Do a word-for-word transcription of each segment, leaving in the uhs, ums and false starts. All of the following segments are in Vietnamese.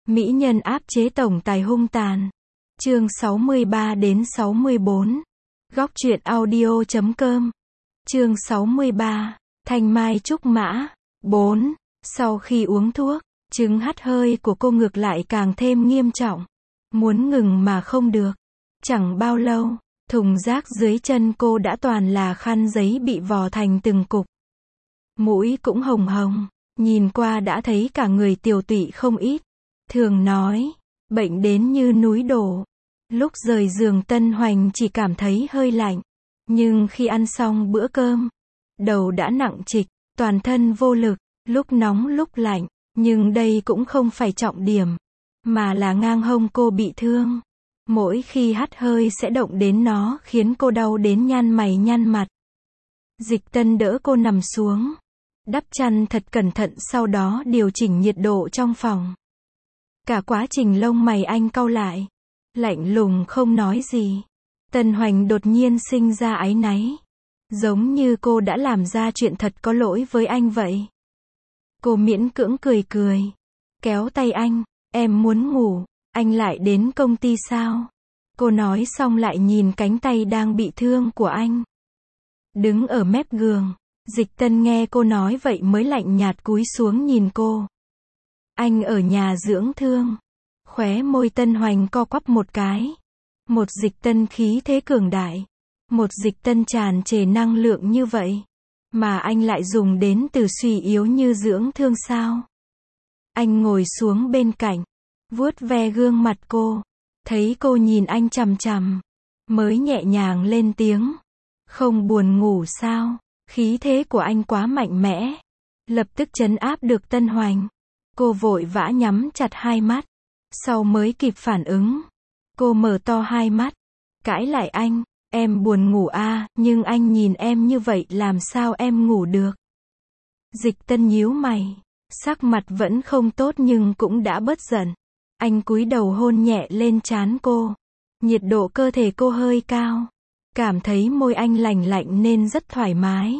Mỹ nhân áp chế tổng tài hung tàn. Chương sáu mươi ba đến sáu mươi bốn. Góc truyện audio chấm com. Chương sáu mươi ba. Thanh mai trúc mã. bốn. Sau khi uống thuốc, chứng hắt hơi của cô ngược lại càng thêm nghiêm trọng. Muốn ngừng mà không được. Chẳng bao lâu, thùng rác dưới chân cô đã toàn là khăn giấy bị vò thành từng cục. Mũi cũng hồng hồng, nhìn qua đã thấy cả người tiều tụy không ít. Thường nói, bệnh đến như núi đổ. Lúc rời giường Tân Hoành chỉ cảm thấy hơi lạnh. Nhưng khi ăn xong bữa cơm, đầu đã nặng trịch, toàn thân vô lực, lúc nóng lúc lạnh. Nhưng đây cũng không phải trọng điểm, mà là ngang hông cô bị thương. Mỗi khi hắt hơi sẽ động đến nó khiến cô đau đến nhăn mày nhăn mặt. Dịch Tân đỡ cô nằm xuống, đắp chăn thật cẩn thận, sau đó điều chỉnh nhiệt độ trong phòng. Cả quá trình lông mày anh cau lại, lạnh lùng không nói gì. Tân Hoành đột nhiên sinh ra áy náy, giống như cô đã làm ra chuyện thật có lỗi với anh vậy. Cô miễn cưỡng cười cười, kéo tay anh, em muốn ngủ, anh lại đến công ty sao? Cô nói xong lại nhìn cánh tay đang bị thương của anh. Đứng ở mép giường, Dịch Tân nghe cô nói vậy mới lạnh nhạt cúi xuống nhìn cô. Anh ở nhà dưỡng thương. Khóe môi Tân Hoành co quắp một cái. Một Dịch Tân khí thế cường đại. Một Dịch Tân tràn trề năng lượng như vậy. Mà anh lại dùng đến từ suy yếu như dưỡng thương sao? Anh ngồi xuống bên cạnh, vuốt ve gương mặt cô. Thấy cô nhìn anh chằm chằm, mới nhẹ nhàng lên tiếng. Không buồn ngủ sao? Khí thế của anh quá mạnh mẽ, lập tức trấn áp được Tân Hoành. Cô vội vã nhắm chặt hai mắt, sau mới kịp phản ứng. Cô mở to hai mắt, cãi lại anh, em buồn ngủ à, nhưng anh nhìn em như vậy làm sao em ngủ được? Dịch Tân nhíu mày, sắc mặt vẫn không tốt nhưng cũng đã bớt giận. Anh cúi đầu hôn nhẹ lên trán cô. Nhiệt độ cơ thể cô hơi cao, cảm thấy môi anh lành lạnh nên rất thoải mái.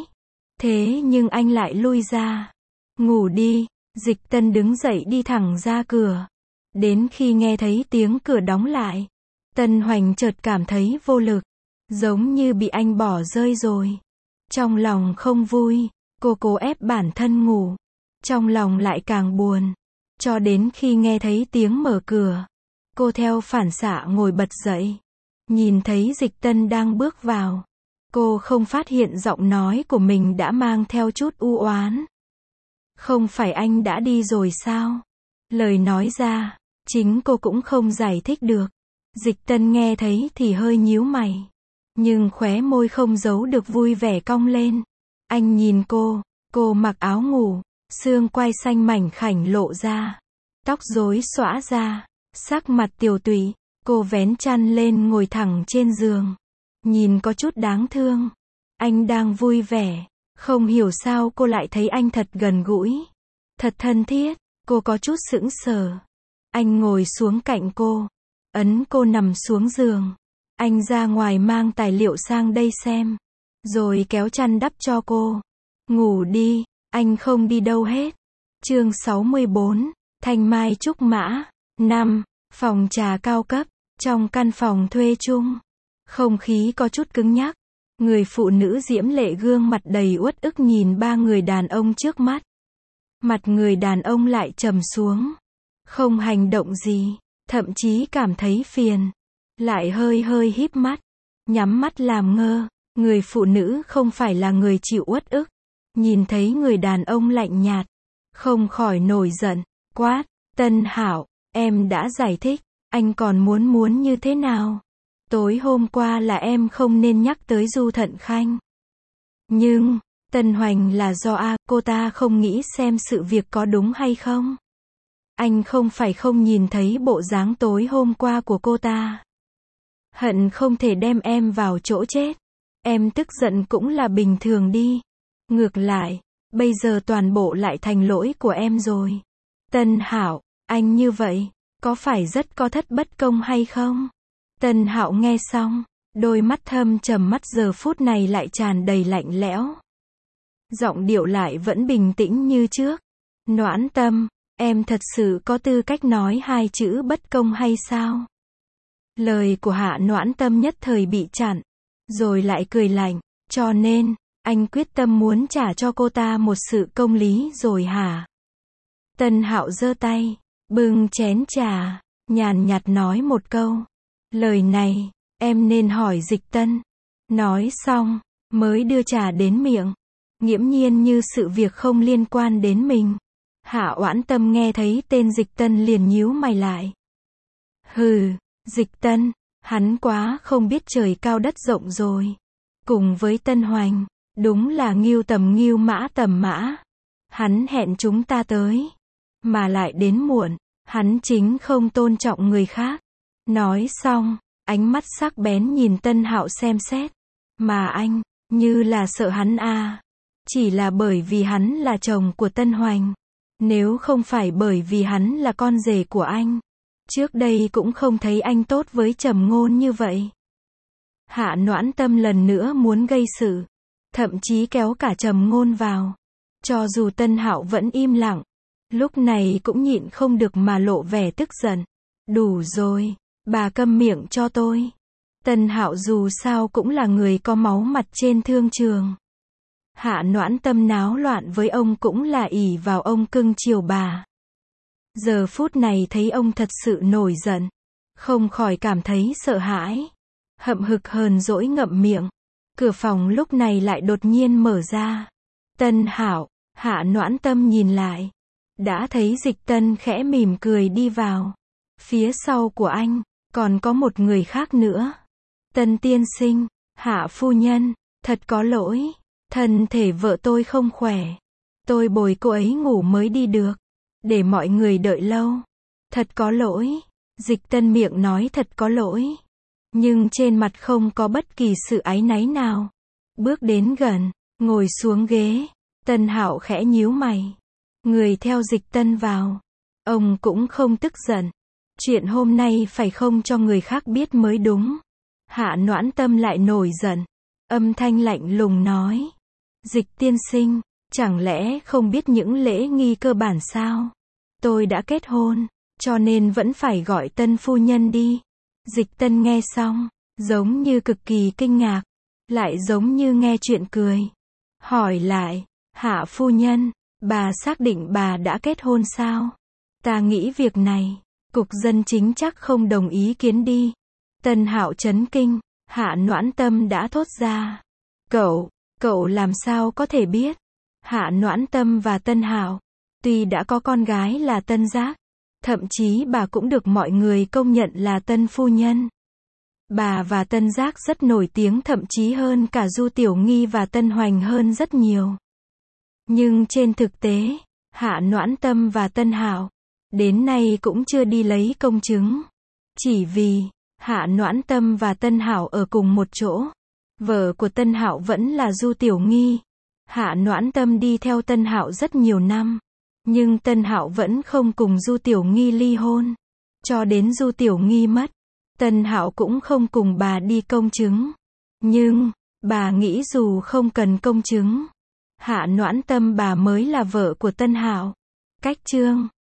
Thế nhưng anh lại lui ra. Ngủ đi. Dịch Tân đứng dậy đi thẳng ra cửa. Đến khi nghe thấy tiếng cửa đóng lại, Tân Hoành chợt cảm thấy vô lực, giống như bị anh bỏ rơi rồi. Trong lòng không vui, cô cố ép bản thân ngủ. Trong lòng lại càng buồn. Cho đến khi nghe thấy tiếng mở cửa, cô theo phản xạ ngồi bật dậy. Nhìn thấy Dịch Tân đang bước vào, cô không phát hiện giọng nói của mình đã mang theo chút u oán. Không phải anh đã đi rồi sao? Lời nói ra, chính cô cũng không giải thích được. Dịch Tân nghe thấy thì hơi nhíu mày, nhưng khóe môi không giấu được vui vẻ cong lên. Anh nhìn cô, cô mặc áo ngủ, xương quai xanh mảnh khảnh lộ ra, tóc rối xõa ra, sắc mặt tiều tụy. Cô vén chăn lên ngồi thẳng trên giường, nhìn có chút đáng thương. Anh đang vui vẻ, không hiểu sao cô lại thấy anh thật gần gũi, thật thân thiết. Cô có chút sững sờ. Anh ngồi xuống cạnh cô, ấn cô nằm xuống giường. Anh ra ngoài mang tài liệu sang đây xem, rồi kéo chăn đắp cho cô. Ngủ đi, anh không đi đâu hết. Chương sáu mươi bốn. Thanh mai trúc mã. năm. Phòng trà cao cấp. Trong căn phòng thuê chung, không khí có chút cứng nhắc. Người phụ nữ diễm lệ gương mặt đầy uất ức nhìn ba người đàn ông trước mắt. Mặt người đàn ông lại trầm xuống, không hành động gì, thậm chí cảm thấy phiền. Lại hơi hơi híp mắt, nhắm mắt làm ngơ. Người phụ nữ không phải là người chịu uất ức. Nhìn thấy người đàn ông lạnh nhạt, không khỏi nổi giận, quát. Tân Hạo, em đã giải thích. Anh còn muốn muốn như thế nào? Tối hôm qua là em không nên nhắc tới Du Thận Khanh. Nhưng, Tân Hoành là do a, cô ta không nghĩ xem sự việc có đúng hay không. Anh không phải không nhìn thấy bộ dáng tối hôm qua của cô ta. Hận không thể đem em vào chỗ chết. Em tức giận cũng là bình thường đi. Ngược lại, bây giờ toàn bộ lại thành lỗi của em rồi. Tân Hạo, anh như vậy, có phải rất có thất bất công hay không? Tân Hạo nghe xong, đôi mắt thâm trầm mắt giờ phút này lại tràn đầy lạnh lẽo. Giọng điệu lại vẫn bình tĩnh như trước. Noãn Tâm, Em thật sự có tư cách nói hai chữ bất công hay sao? Lời của Hạ Noãn Tâm nhất thời bị chặn, rồi lại cười lạnh, cho nên, anh quyết tâm muốn trả cho cô ta một sự công lý rồi hả? Tân Hạo giơ tay, bưng chén trà, nhàn nhạt nói một câu. Lời này, em nên hỏi Dịch Tân. Nói xong, mới đưa trà đến miệng. Nghiễm nhiên như sự việc không liên quan đến mình. Hạ Oãn Tâm nghe thấy tên Dịch Tân liền nhíu mày lại. Hừ, Dịch Tân, hắn quá không biết trời cao đất rộng rồi. Cùng với Tân Hoành, đúng là ngưu tầm ngưu mã tầm mã. Hắn hẹn chúng ta tới, mà lại đến muộn, hắn chính không tôn trọng người khác. Nói xong, ánh mắt sắc bén nhìn Tân Hạo xem xét. Mà anh, như là sợ hắn à. Chỉ là bởi vì hắn là chồng của Tân Hoành. Nếu không phải bởi vì hắn là con rể của anh, trước đây cũng không thấy anh tốt với Trầm Ngôn như vậy. Hạ Noãn Tâm lần nữa muốn gây sự, thậm chí kéo cả Trầm Ngôn vào. Cho dù Tân Hạo vẫn im lặng, lúc này cũng nhịn không được mà lộ vẻ tức giận. Đủ rồi, bà câm miệng cho tôi. Tân Hạo dù sao cũng là người có máu mặt trên thương trường. Hạ Noãn Tâm náo loạn với ông cũng là ỷ vào ông cưng chiều bà. Giờ phút này thấy ông thật sự nổi giận, không khỏi cảm thấy sợ hãi. Hậm hực hờn dỗi ngậm miệng. Cửa phòng lúc này lại đột nhiên mở ra. Tân Hạo, Hạ Noãn Tâm nhìn lại. Đã thấy Dịch Tân khẽ mỉm cười đi vào. Phía sau của anh, còn có một người khác nữa. Tân tiên sinh, Hạ phu nhân, thật có lỗi. Thân thể vợ tôi không khỏe. Tôi bồi cô ấy ngủ mới đi được. Để mọi người đợi lâu. Thật có lỗi. Dịch Tân miệng nói thật có lỗi. Nhưng trên mặt không có bất kỳ sự áy náy nào. Bước đến gần, ngồi xuống ghế. Tân Hạo khẽ nhíu mày. Người theo Dịch Tân vào. Ông cũng không tức giận. Chuyện hôm nay phải không cho người khác biết mới đúng. Hạ Noãn Tâm lại nổi giận. Âm thanh lạnh lùng nói. Dịch tiên sinh, chẳng lẽ không biết những lễ nghi cơ bản sao? Tôi đã kết hôn, cho nên vẫn phải gọi Tân phu nhân đi. Dịch Tân nghe xong, giống như cực kỳ kinh ngạc, lại giống như nghe chuyện cười. Hỏi lại, Hạ phu nhân, bà xác định bà đã kết hôn sao? Ta nghĩ việc này, cục dân chính chắc không đồng ý kiến đi. Tân Hạo chấn kinh, Hạ Noãn Tâm đã thốt ra. Cậu, cậu làm sao có thể biết? Hạ Noãn Tâm và Tân Hạo, tuy đã có con gái là Tân Giác, thậm chí bà cũng được mọi người công nhận là Tân phu nhân. Bà và Tân Giác rất nổi tiếng, thậm chí hơn cả Du Tiểu Nghi và Tân Hoành hơn rất nhiều. Nhưng trên thực tế, Hạ Noãn Tâm và Tân Hạo, đến nay cũng chưa đi lấy công chứng. Chỉ vì, Hạ Noãn Tâm và Tân Hạo ở cùng một chỗ. Vợ của Tân Hạo vẫn là Du Tiểu Nghi. Hạ Noãn Tâm đi theo Tân Hạo rất nhiều năm. Nhưng Tân Hạo vẫn không cùng Du Tiểu Nghi ly hôn. Cho đến Du Tiểu Nghi mất, Tân Hạo cũng không cùng bà đi công chứng. Nhưng, bà nghĩ dù không cần công chứng, Hạ Noãn Tâm bà mới là vợ của Tân Hạo. Cách chương